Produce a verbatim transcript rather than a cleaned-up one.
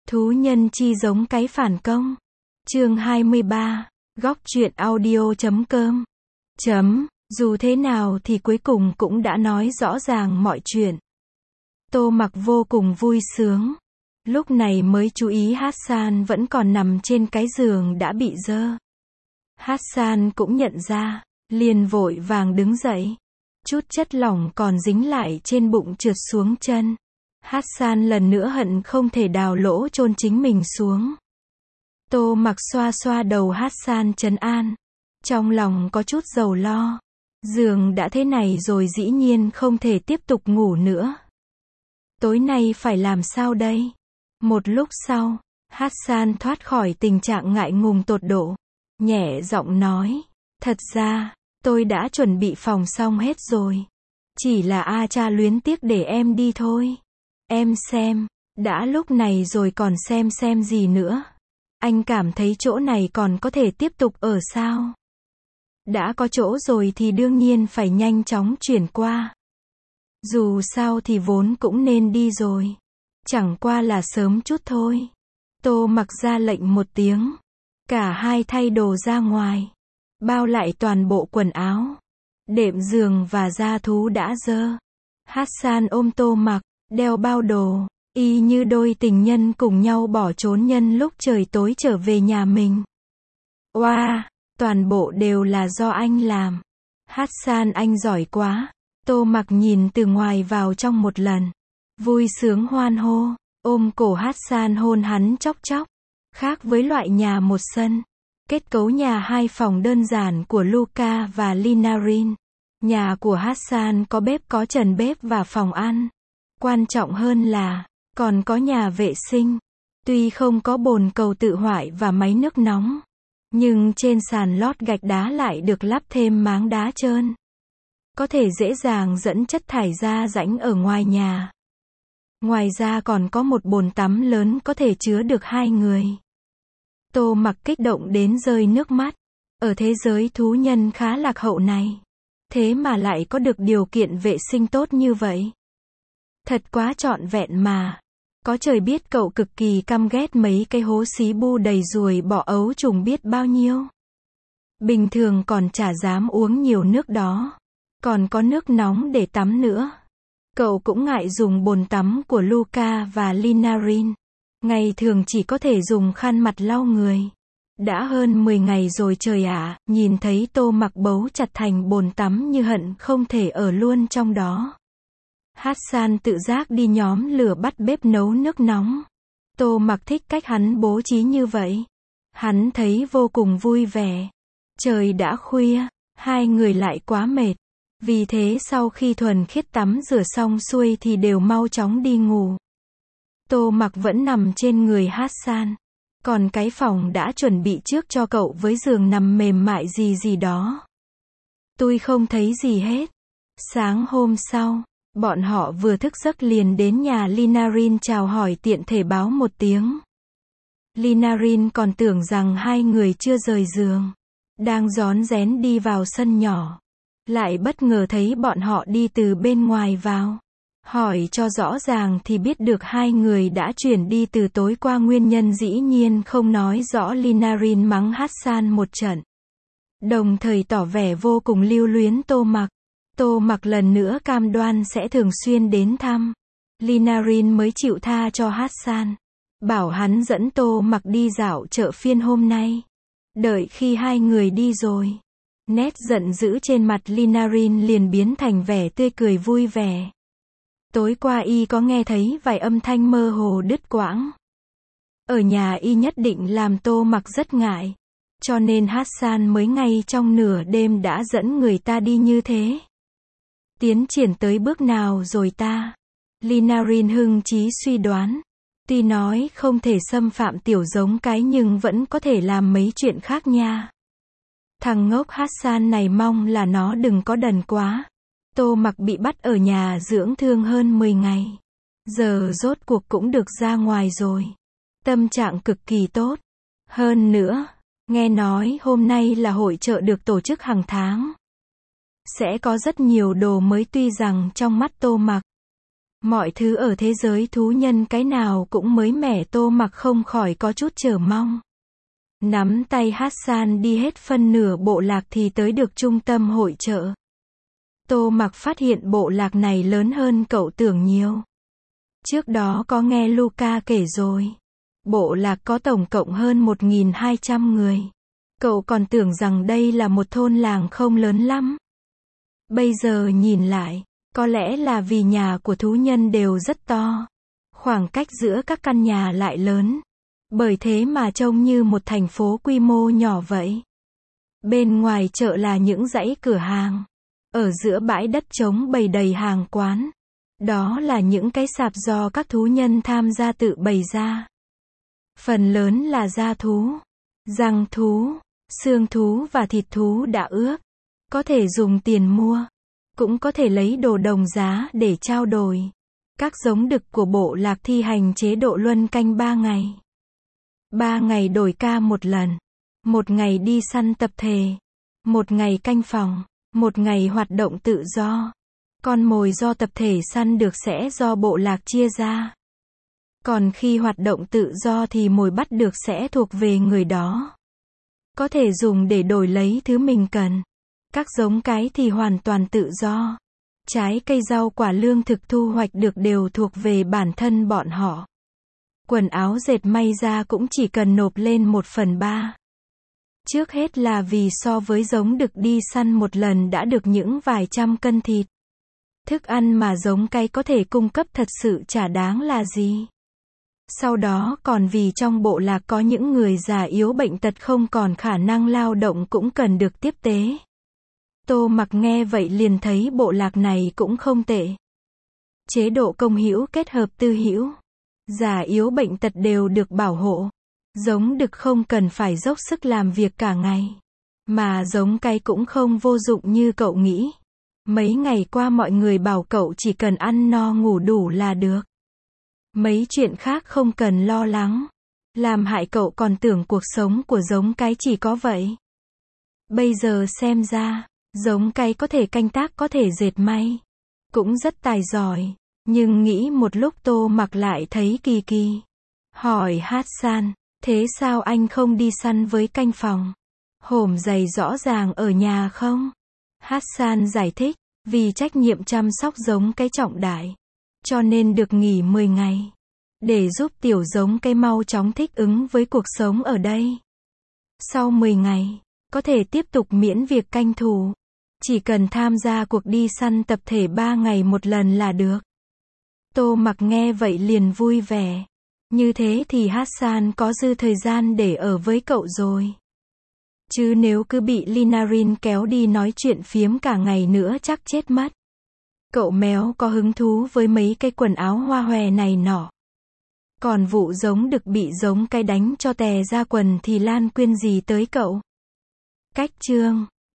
Thú nhân chi giống cái phản công. Chương hai mươi ba, góc truyện audio chấm com. Chấm, dù thế nào thì cuối cùng cũng đã nói rõ ràng mọi chuyện. Tô Mặc vô cùng vui sướng. Lúc này mới chú ý Hassan vẫn còn nằm trên cái giường đã bị dơ. Hassan cũng nhận ra, liền vội vàng đứng dậy. Chút chất lỏng còn dính lại trên bụng trượt xuống chân. Hassan lần nữa hận không thể đào lỗ chôn chính mình xuống. Tô Mặc xoa xoa đầu Hassan trấn an. Trong lòng có chút dầu lo. Giường đã thế này rồi dĩ nhiên không thể tiếp tục ngủ nữa. Tối nay phải làm sao đây? Một lúc sau, Hassan thoát khỏi tình trạng ngại ngùng tột độ. Nhẹ giọng nói, thật ra, tôi đã chuẩn bị phòng xong hết rồi. Chỉ là A cha luyến tiếc để em đi thôi. Em xem, đã lúc này rồi còn xem xem gì nữa. Anh cảm thấy chỗ này còn có thể tiếp tục ở sao? Đã có chỗ rồi thì đương nhiên phải nhanh chóng chuyển qua. Dù sao thì vốn cũng nên đi rồi. Chẳng qua là sớm chút thôi. Tô Mặc ra lệnh một tiếng. Cả hai thay đồ ra ngoài. Bao lại toàn bộ quần áo. Đệm giường và da thú đã dơ. Hassan ôm Tô Mặc, đeo bao đồ. Y như đôi tình nhân cùng nhau bỏ trốn nhân lúc trời tối trở về nhà mình. Oa, wow, toàn bộ đều là do anh làm. Hassan anh giỏi quá. Tô Mặc nhìn từ ngoài vào trong một lần. Vui sướng hoan hô, ôm cổ Hassan hôn hắn chóc chóc. Khác với loại nhà một sân, kết cấu nhà hai phòng đơn giản của Luca và Linarin, nhà của Hassan có bếp có trần bếp và phòng ăn. Quan trọng hơn là, còn có nhà vệ sinh. Tuy không có bồn cầu tự hoại và máy nước nóng, nhưng trên sàn lót gạch đá lại được lắp thêm máng đá trơn. Có thể dễ dàng dẫn chất thải ra rãnh ở ngoài nhà. Ngoài ra còn có một bồn tắm lớn có thể chứa được hai người. Tô Mặc kích động đến rơi nước mắt. Ở thế giới thú nhân khá lạc hậu này, thế mà lại có được điều kiện vệ sinh tốt như vậy. Thật quá trọn vẹn mà. Có trời biết cậu cực kỳ căm ghét mấy cái hố xí bu đầy ruồi bọ ấu trùng biết bao nhiêu. Bình thường còn chả dám uống nhiều nước đó. Còn có nước nóng để tắm nữa. Cậu cũng ngại dùng bồn tắm của Luca và Linarin. Ngày thường chỉ có thể dùng khăn mặt lau người. Đã hơn mười ngày rồi trời ạ, à, nhìn thấy Tô Mặc bấu chặt thành bồn tắm như hận không thể ở luôn trong đó. Hassan tự giác đi nhóm lửa bắt bếp nấu nước nóng. Tô Mặc thích cách hắn bố trí như vậy. Hắn thấy vô cùng vui vẻ. Trời đã khuya, hai người lại quá mệt. Vì thế sau khi thuần khiết tắm rửa xong xuôi thì đều mau chóng đi ngủ. Tô Mặc vẫn nằm trên người Hassan. Còn cái phòng đã chuẩn bị trước cho cậu với giường nằm mềm mại gì gì đó. Tôi không thấy gì hết. Sáng hôm sau, bọn họ vừa thức giấc liền đến nhà Linarin chào hỏi tiện thể báo một tiếng. Linarin còn tưởng rằng hai người chưa rời giường. Đang rón rén đi vào sân nhỏ. Lại bất ngờ thấy bọn họ đi từ bên ngoài vào. Hỏi cho rõ ràng thì biết được hai người đã chuyển đi từ tối qua, nguyên nhân dĩ nhiên không nói rõ. Linarin mắng Hassan một trận. Đồng thời tỏ vẻ vô cùng lưu luyến Tô Mặc. Tô Mặc lần nữa cam đoan sẽ thường xuyên đến thăm. Linarin mới chịu tha cho Hassan. Bảo hắn dẫn Tô Mặc đi dạo chợ phiên hôm nay. Đợi khi hai người đi rồi, nét giận dữ trên mặt Linarin liền biến thành vẻ tươi cười vui vẻ. Tối qua y có nghe thấy vài âm thanh mơ hồ đứt quãng. Ở nhà y nhất định làm Tô Mặc rất ngại. Cho nên Hassan mới ngay trong nửa đêm đã dẫn người ta đi như thế. Tiến triển tới bước nào rồi ta? Linarin hưng trí suy đoán. Tuy nói không thể xâm phạm tiểu giống cái nhưng vẫn có thể làm mấy chuyện khác nha. Thằng ngốc Hassan này mong là nó đừng có đần quá. Tô Mặc bị bắt ở nhà dưỡng thương hơn mười ngày. Giờ rốt cuộc cũng được ra ngoài rồi. Tâm trạng cực kỳ tốt. Hơn nữa, nghe nói hôm nay là hội chợ được tổ chức hàng tháng. Sẽ có rất nhiều đồ mới, tuy rằng trong mắt Tô Mặc, Mọi thứ ở thế giới thú nhân cái nào cũng mới mẻ, Tô Mặc không khỏi có chút chờ mong. Nắm tay Hassan đi hết phân nửa bộ lạc thì tới được trung tâm hội chợ. Tô Mặc phát hiện bộ lạc này lớn hơn cậu tưởng nhiều. Trước đó có nghe Luca kể rồi. Bộ lạc có tổng cộng hơn một nghìn hai trăm người. Cậu còn tưởng rằng đây là một thôn làng không lớn lắm. Bây giờ nhìn lại, có lẽ là vì nhà của thú nhân đều rất to. Khoảng cách giữa các căn nhà lại lớn. Bởi thế mà trông như một thành phố quy mô nhỏ vậy. Bên ngoài chợ là những dãy cửa hàng. Ở giữa bãi đất trống bày đầy hàng quán. Đó là những cái sạp do các thú nhân tham gia tự bày ra. Phần lớn là da thú, răng thú, xương thú và thịt thú đã ướp. Có thể dùng tiền mua. Cũng có thể lấy đồ đồng giá để trao đổi. Các giống đực của bộ lạc thi hành chế độ luân canh ba ngày. Ba ngày đổi ca một lần. Một ngày đi săn tập thể. Một ngày canh phòng. Một ngày hoạt động tự do. Con mồi do tập thể săn được sẽ do bộ lạc chia ra. Còn khi hoạt động tự do thì mồi bắt được sẽ thuộc về người đó. Có thể dùng để đổi lấy thứ mình cần. Các giống cái thì hoàn toàn tự do. Trái cây rau quả lương thực thu hoạch được đều thuộc về bản thân bọn họ. Quần áo dệt may ra cũng chỉ cần nộp lên một phần ba. Trước hết là vì so với giống đực đi săn một lần đã được những vài trăm cân thịt. Thức ăn mà giống cái có thể cung cấp thật sự chả đáng là gì. Sau đó còn vì trong bộ lạc có những người già yếu bệnh tật không còn khả năng lao động cũng cần được tiếp tế. Tô Mặc nghe vậy liền thấy bộ lạc này cũng không tệ. Chế độ công hữu kết hợp tư hữu. Già yếu bệnh tật đều được bảo hộ. Giống đực không cần phải dốc sức làm việc cả ngày. Mà giống cái cũng không vô dụng như cậu nghĩ. Mấy ngày qua mọi người bảo cậu chỉ cần ăn no ngủ đủ là được. Mấy chuyện khác không cần lo lắng. Làm hại cậu còn tưởng cuộc sống của giống cái chỉ có vậy. Bây giờ xem ra, giống cái có thể canh tác có thể dệt may. Cũng rất tài giỏi. Nhưng nghĩ một lúc Tô Mặc lại thấy kỳ kỳ. Hỏi Hassan, thế sao anh không đi săn với canh phòng? Hổm giày rõ ràng ở nhà không? Hassan giải thích, vì trách nhiệm chăm sóc giống cái trọng đại. Cho nên được nghỉ mười ngày. Để giúp tiểu giống cái mau chóng thích ứng với cuộc sống ở đây. Sau mười ngày, có thể tiếp tục miễn việc canh thủ. Chỉ cần tham gia cuộc đi săn tập thể ba ngày một lần là được. Tô Mặc nghe vậy liền vui vẻ. Như thế thì Hassan có dư thời gian để ở với cậu rồi. Chứ nếu cứ bị Linarin kéo đi nói chuyện phiếm cả ngày nữa chắc chết mất. Cậu méo có hứng thú với mấy cái quần áo hoa hòe này nọ. Còn vụ giống đực bị giống cái đánh cho tè ra quần thì Lan Quyên gì tới cậu. Cách chương